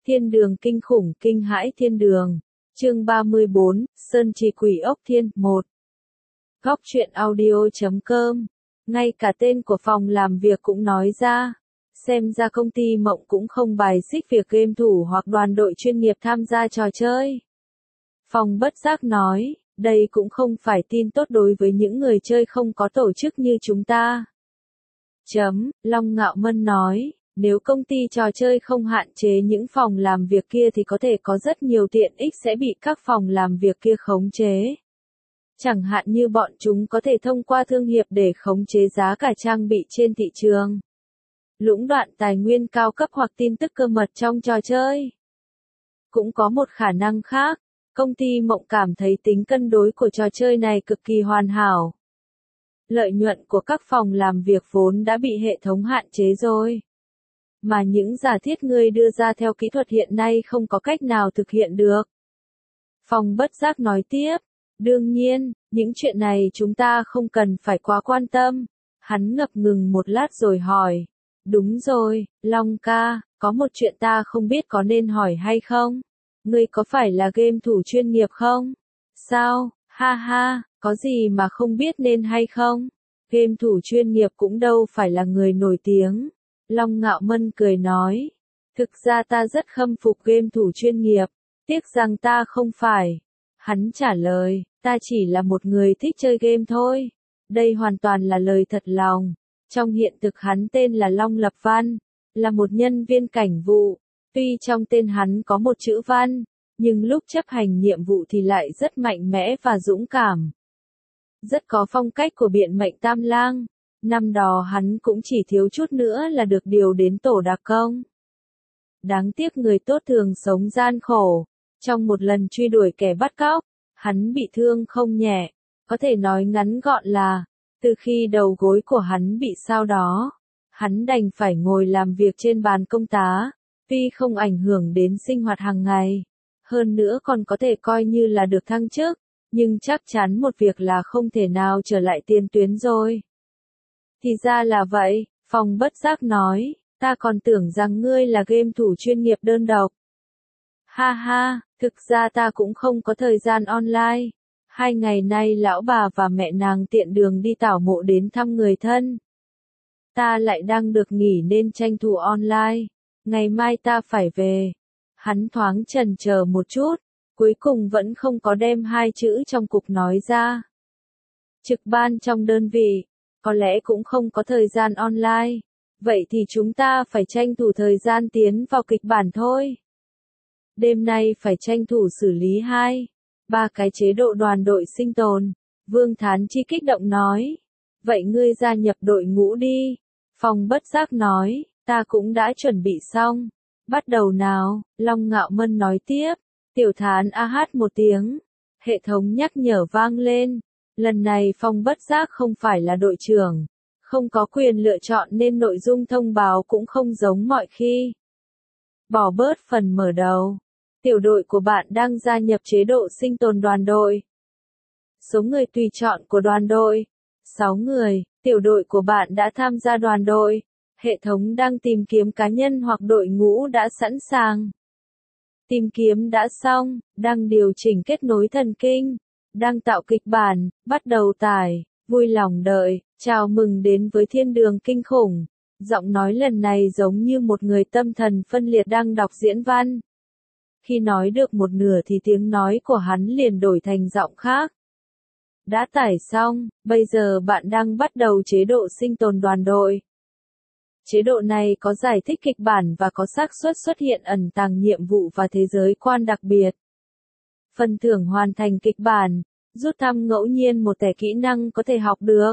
Thiên đường kinh khủng kinh hãi thiên đường. Chương 34, Sơn Trì Quỷ Ốc Thiên 1. Góc truyện audio.com. Ngay cả tên của phòng làm việc cũng nói ra. Xem ra công ty Mộng cũng không bài xích việc game thủ hoặc đoàn đội chuyên nghiệp tham gia trò chơi. Phòng bất giác nói, đây cũng không phải tin tốt đối với những người chơi không có tổ chức như chúng ta. Long Ngạo Mân nói, nếu công ty trò chơi không hạn chế những phòng làm việc kia thì có thể có rất nhiều tiện ích sẽ bị các phòng làm việc kia khống chế. Chẳng hạn như bọn chúng có thể thông qua thương hiệp để khống chế giá cả trang bị trên thị trường. Lũng đoạn tài nguyên cao cấp hoặc tin tức cơ mật trong trò chơi. Cũng có một khả năng khác, công ty Mộng cảm thấy tính cân đối của trò chơi này cực kỳ hoàn hảo. Lợi nhuận của các phòng làm việc vốn đã bị hệ thống hạn chế rồi. Mà những giả thiết ngươi đưa ra theo kỹ thuật hiện nay không có cách nào thực hiện được. Phòng bất giác nói tiếp, đương nhiên, những chuyện này chúng ta không cần phải quá quan tâm. Hắn ngập ngừng một lát rồi hỏi, đúng rồi, Long ca, có một chuyện ta không biết có nên hỏi hay không? Ngươi có phải là game thủ chuyên nghiệp không? Sao, ha ha, có gì mà không biết nên hay không? Game thủ chuyên nghiệp cũng đâu phải là người nổi tiếng. Long Ngạo Mân cười nói, thực ra ta rất khâm phục game thủ chuyên nghiệp, tiếc rằng ta không phải. Hắn trả lời, ta chỉ là một người thích chơi game thôi. Đây hoàn toàn là lời thật lòng. Trong hiện thực hắn tên là Long Lập Văn, là một nhân viên cảnh vụ. Tuy trong tên hắn có một chữ Văn, nhưng lúc chấp hành nhiệm vụ thì lại rất mạnh mẽ và dũng cảm. Rất có phong cách của biện mệnh Tam Lang. Năm đó hắn cũng chỉ thiếu chút nữa là được điều đến tổ đặc công. Đáng tiếc người tốt thường sống gian khổ. Trong một lần truy đuổi kẻ bắt cóc, hắn bị thương không nhẹ. Có thể nói ngắn gọn là, từ khi đầu gối của hắn bị sao đó, hắn đành phải ngồi làm việc trên bàn công tá. Tuy không ảnh hưởng đến sinh hoạt hàng ngày, hơn nữa còn có thể coi như là được thăng chức, nhưng chắc chắn một việc là không thể nào trở lại tiền tuyến rồi. Thì ra là vậy, Phòng bất giác nói, ta còn tưởng rằng ngươi là game thủ chuyên nghiệp đơn độc. Ha ha, thực ra ta cũng không có thời gian online. 2 ngày nay lão bà và mẹ nàng tiện đường đi tảo mộ đến thăm người thân. Ta lại đang được nghỉ nên tranh thủ online. Ngày mai ta phải về. Hắn thoáng chần chờ một chút, cuối cùng vẫn không có đem 2 chữ trong cục nói ra. Trực ban trong đơn vị, có lẽ cũng không có thời gian online. Vậy thì chúng ta phải tranh thủ thời gian tiến vào kịch bản thôi. Đêm nay phải tranh thủ xử lý 2-3 cái chế độ đoàn đội sinh tồn. Vương Thán Chi kích động nói. Vậy ngươi gia nhập đội ngũ đi. Phòng bất giác nói, ta cũng đã chuẩn bị xong. Bắt đầu nào, Long Ngạo Mân nói tiếp. Tiểu Thán a hát một tiếng. Hệ thống nhắc nhở vang lên. Lần này Phong bất giác không phải là đội trưởng. Không có quyền lựa chọn nên nội dung thông báo cũng không giống mọi khi. Bỏ bớt phần mở đầu. Tiểu đội của bạn đang gia nhập chế độ sinh tồn đoàn đội. Số người tùy chọn của đoàn đội. 6 người, tiểu đội của bạn đã tham gia đoàn đội. Hệ thống đang tìm kiếm cá nhân hoặc đội ngũ đã sẵn sàng. Tìm kiếm đã xong, đang điều chỉnh kết nối thần kinh. Đang tạo kịch bản, bắt đầu tải, vui lòng đợi, chào mừng đến với thiên đường kinh khủng. Giọng nói lần này giống như một người tâm thần phân liệt đang đọc diễn văn. Khi nói được một nửa thì tiếng nói của hắn liền đổi thành giọng khác. Đã tải xong, bây giờ bạn đang bắt đầu chế độ sinh tồn đoàn đội. Chế độ này có giải thích kịch bản và có xác suất xuất hiện ẩn tàng nhiệm vụ và thế giới quan đặc biệt. Phần thưởng hoàn thành kịch bản, rút thăm ngẫu nhiên một thẻ kỹ năng có thể học được.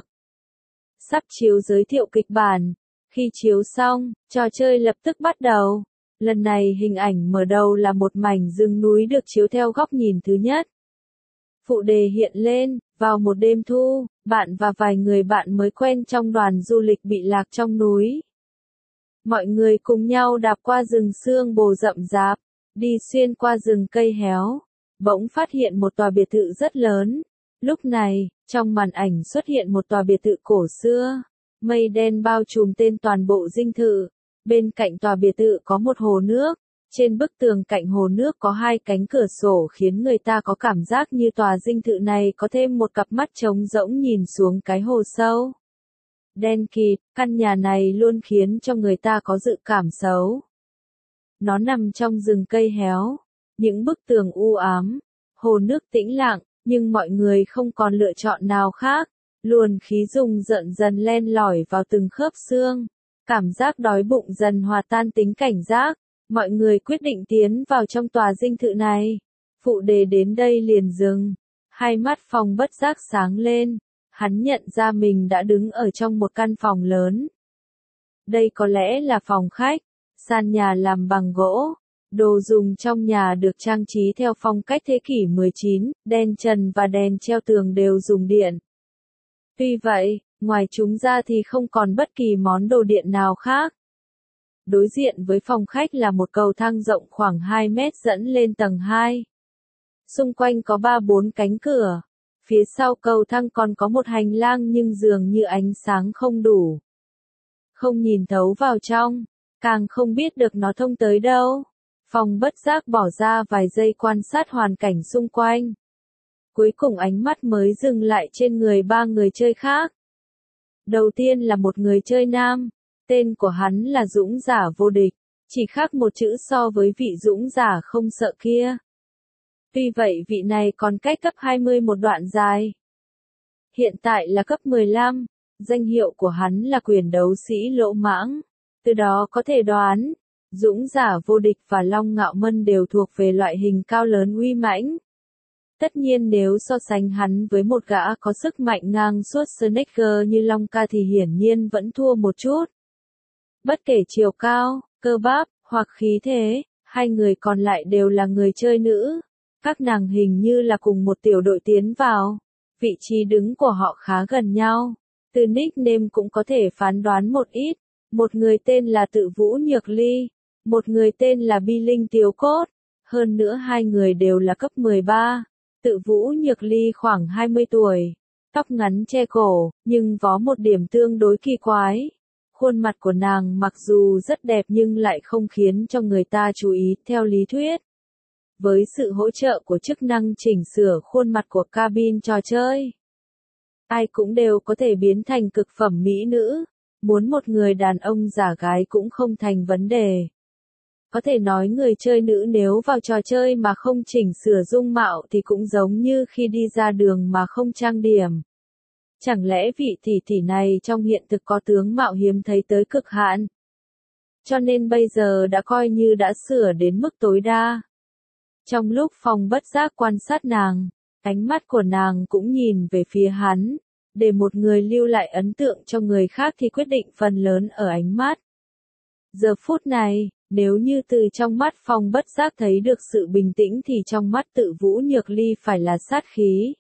Sắp chiếu giới thiệu kịch bản. Khi chiếu xong, trò chơi lập tức bắt đầu. Lần này hình ảnh mở đầu là một mảnh rừng núi được chiếu theo góc nhìn thứ nhất. Phụ đề hiện lên, vào một đêm thu, bạn và vài người bạn mới quen trong đoàn du lịch bị lạc trong núi. Mọi người cùng nhau đạp qua rừng sương bồ rậm rạp, đi xuyên qua rừng cây héo. Bỗng phát hiện một tòa biệt thự rất lớn. Lúc này, trong màn ảnh xuất hiện một tòa biệt thự cổ xưa. Mây đen bao trùm tên toàn bộ dinh thự. Bên cạnh tòa biệt thự có một hồ nước. Trên bức tường cạnh hồ nước có hai cánh cửa sổ khiến người ta có cảm giác như tòa dinh thự này có thêm một cặp mắt trống rỗng nhìn xuống cái hồ sâu. Đen kịt, căn nhà này luôn khiến cho người ta có dự cảm xấu. Nó nằm trong rừng cây héo, những bức tường u ám, hồ nước tĩnh lặng, nhưng mọi người không còn lựa chọn nào khác. Luồng khí rùng rợn dần len lỏi vào từng khớp xương. Cảm giác đói bụng dần hòa tan tính cảnh giác. Mọi người quyết định tiến vào trong tòa dinh thự này. Phụ đề đến đây liền dừng. Hai mắt Phong bất giác sáng lên. Hắn nhận ra mình đã đứng ở trong một căn phòng lớn. Đây có lẽ là phòng khách. Sàn nhà làm bằng gỗ. Đồ dùng trong nhà được trang trí theo phong cách thế kỷ 19, đèn trần và đèn treo tường đều dùng điện. Tuy vậy, ngoài chúng ra thì không còn bất kỳ món đồ điện nào khác. Đối diện với phòng khách là một cầu thang rộng khoảng 2 mét dẫn lên tầng 2. Xung quanh có 3-4 cánh cửa. Phía sau cầu thang còn có một hành lang nhưng dường như ánh sáng không đủ. Không nhìn thấu vào trong, càng không biết được nó thông tới đâu. Phong bất giác bỏ ra vài giây quan sát hoàn cảnh xung quanh. Cuối cùng ánh mắt mới dừng lại trên người ba người chơi khác. Đầu tiên là một người chơi nam, tên của hắn là Dũng Giả Vô Địch, chỉ khác một chữ so với vị Dũng Giả Không Sợ kia. Tuy vậy vị này còn cách cấp 20 một đoạn dài. Hiện tại là cấp 15, danh hiệu của hắn là Quyền Đấu Sĩ Lỗ Mãng. Từ đó có thể đoán, Dũng Giả Vô Địch và Long Ngạo Mân đều thuộc về loại hình cao lớn uy mãnh. Tất nhiên nếu so sánh hắn với một gã có sức mạnh ngang suốt Snake như Long Ca thì hiển nhiên vẫn thua một chút. Bất kể chiều cao, cơ bắp, hoặc khí thế, hai người còn lại đều là người chơi nữ. Các nàng hình như là cùng một tiểu đội tiến vào. Vị trí đứng của họ khá gần nhau. Từ nickname cũng có thể phán đoán một ít. Một người tên là Tự Vũ Nhược Ly. Một người tên là Bi Linh Tiếu Cốt. Hơn nữa hai người đều là cấp 13. Tự Vũ Nhược Ly khoảng 20 tuổi. Tóc ngắn che cổ, nhưng có một điểm tương đối kỳ quái. Khuôn mặt của nàng mặc dù rất đẹp nhưng lại không khiến cho người ta chú ý theo lý thuyết. Với sự hỗ trợ của chức năng chỉnh sửa khuôn mặt của cabin trò chơi, ai cũng đều có thể biến thành cực phẩm mỹ nữ. Muốn một người đàn ông giả gái cũng không thành vấn đề. Có thể nói người chơi nữ nếu vào trò chơi mà không chỉnh sửa dung mạo thì cũng giống như khi đi ra đường mà không trang điểm. Chẳng lẽ vị tỷ tỷ này trong hiện thực có tướng mạo hiếm thấy tới cực hạn? Cho nên bây giờ đã coi như đã sửa đến mức tối đa. Trong lúc Phong bất giác quan sát nàng, ánh mắt của nàng cũng nhìn về phía hắn. Để một người lưu lại ấn tượng cho người khác thì quyết định phần lớn ở ánh mắt. Giờ phút này, nếu như từ trong mắt Phong bất giác thấy được sự bình tĩnh thì trong mắt Tự Vũ Nhược Ly phải là sát khí.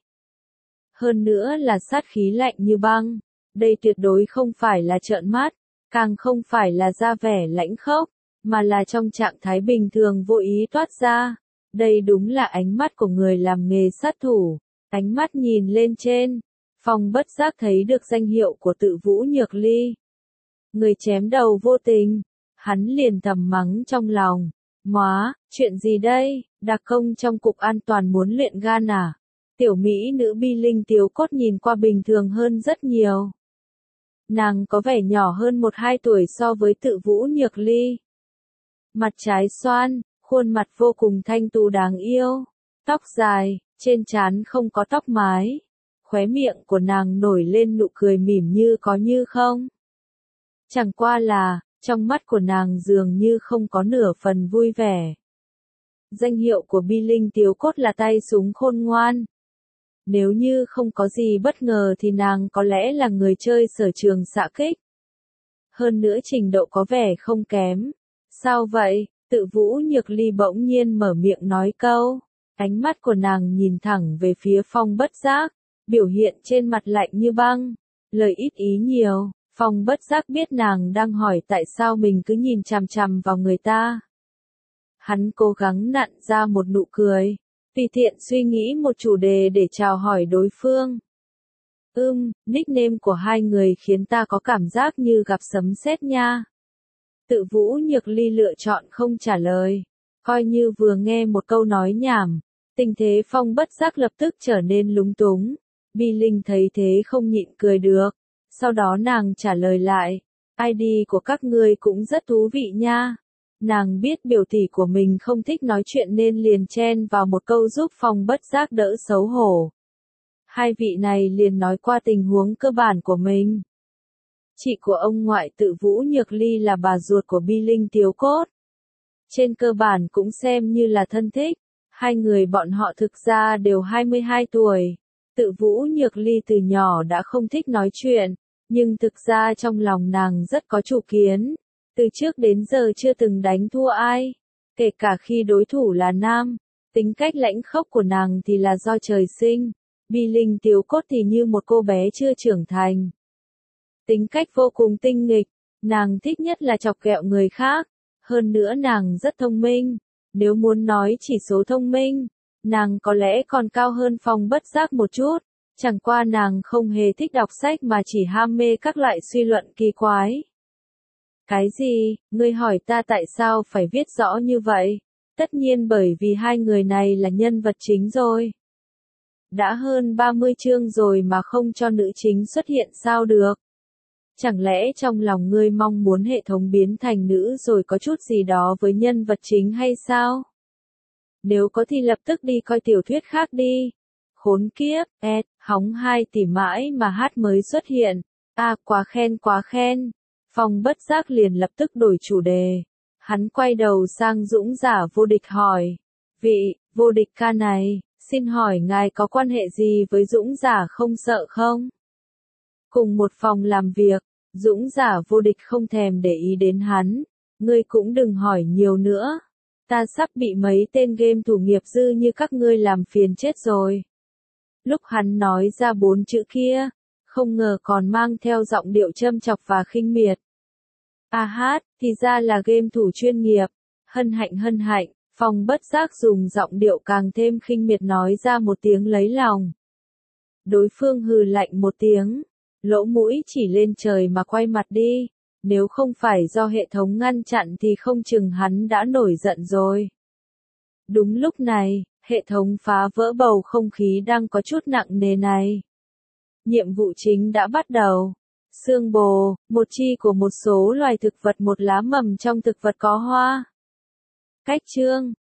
Hơn nữa là sát khí lạnh như băng. Đây tuyệt đối không phải là trợn mắt, càng không phải là ra vẻ lãnh khốc, mà là trong trạng thái bình thường vô ý toát ra. Đây đúng là ánh mắt của người làm nghề sát thủ. Ánh mắt nhìn lên trên, Phong bất giác thấy được danh hiệu của Tự Vũ Nhược Ly. Người chém đầu vô tình. Hắn liền thầm mắng trong lòng. Móa, chuyện gì đây, đặc công trong cục an toàn muốn luyện gan à? Tiểu mỹ nữ Bi Linh Tiếu Cốt nhìn qua bình thường hơn rất nhiều. Nàng có vẻ nhỏ hơn 1-2 tuổi so với Tự Vũ Nhược Ly. Mặt trái xoan, khuôn mặt vô cùng thanh tú đáng yêu. Tóc dài, trên trán không có tóc mái. Khóe miệng của nàng nổi lên nụ cười mỉm như có như không. Chẳng qua là, trong mắt của nàng dường như không có nửa phần vui vẻ. Danh hiệu của Bi Linh Tiếu Cốt là tay súng khôn ngoan. Nếu như không có gì bất ngờ thì nàng có lẽ là người chơi sở trường xạ kích. Hơn nữa trình độ có vẻ không kém. Sao vậy? Tự Vũ Nhược Ly bỗng nhiên mở miệng nói câu. Ánh mắt của nàng nhìn thẳng về phía Phong bất giác. Biểu hiện trên mặt lạnh như băng. Lời ít ý nhiều. Phong bất giác biết nàng đang hỏi tại sao mình cứ nhìn chằm chằm vào người ta. Hắn cố gắng nặn ra một nụ cười. Tùy tiện suy nghĩ một chủ đề để chào hỏi đối phương. Nickname của hai người khiến ta có cảm giác như gặp sấm sét nha. Tự Vũ Nhược Ly lựa chọn không trả lời. Coi như vừa nghe một câu nói nhảm, tình thế Phong bất giác lập tức trở nên lúng túng. Bi Linh thấy thế không nhịn cười được, sau đó nàng trả lời lại, ID của các ngươi cũng rất thú vị nha. Nàng biết biểu tỷ của mình không thích nói chuyện nên liền chen vào một câu giúp Phong bất giác đỡ xấu hổ. Hai vị này liền nói qua tình huống cơ bản của mình. Chị của ông ngoại tự Vũ Nhược Ly là bà ruột của Bi Linh Tiếu Cốt. Trên cơ bản cũng xem như là thân thích, hai người bọn họ thực ra đều 22 tuổi. Tự Vũ Nhược Ly từ nhỏ đã không thích nói chuyện, nhưng thực ra trong lòng nàng rất có chủ kiến. Từ trước đến giờ chưa từng đánh thua ai, kể cả khi đối thủ là nam. Tính cách lãnh khốc của nàng thì là do trời sinh, Bi Linh Tiếu Cốt thì như một cô bé chưa trưởng thành. Tính cách vô cùng tinh nghịch, nàng thích nhất là chọc ghẹo người khác. Hơn nữa nàng rất thông minh, nếu muốn nói chỉ số thông minh, nàng có lẽ còn cao hơn Phong bất giác một chút, chẳng qua nàng không hề thích đọc sách mà chỉ ham mê các loại suy luận kỳ quái. Cái gì, ngươi hỏi ta tại sao phải viết rõ như vậy? Tất nhiên bởi vì hai người này là nhân vật chính rồi. Đã hơn 30 chương rồi mà không cho nữ chính xuất hiện sao được? Chẳng lẽ trong lòng ngươi mong muốn hệ thống biến thành nữ rồi có chút gì đó với nhân vật chính hay sao? Nếu có thì lập tức đi coi tiểu thuyết khác đi. Khốn kiếp, hóng 2 tỷ mãi mà hát mới xuất hiện. Quá khen quá khen. Phong bất giác liền lập tức đổi chủ đề. Hắn quay đầu sang Dũng Giả Vô Địch hỏi. Vị, vô địch ca này, xin hỏi ngài có quan hệ gì với Dũng Giả không sợ không? Cùng một phòng làm việc, Dũng Giả Vô Địch không thèm để ý đến hắn. Ngươi cũng đừng hỏi nhiều nữa. Ta sắp bị mấy tên game thủ nghiệp dư như các ngươi làm phiền chết rồi. Lúc hắn nói ra 4 chữ kia, không ngờ còn mang theo giọng điệu châm chọc và khinh miệt. Thì ra là game thủ chuyên nghiệp. Hân hạnh, Phong bất giác dùng giọng điệu càng thêm khinh miệt nói ra một tiếng lấy lòng. Đối phương hừ lạnh một tiếng, lỗ mũi chỉ lên trời mà quay mặt đi. Nếu không phải do hệ thống ngăn chặn thì không chừng hắn đã nổi giận rồi. Đúng lúc này, hệ thống phá vỡ bầu không khí đang có chút nặng nề này. Nhiệm vụ chính đã bắt đầu. Xương bồ, một chi của một số loài thực vật, một lá mầm trong thực vật có hoa. Cách chương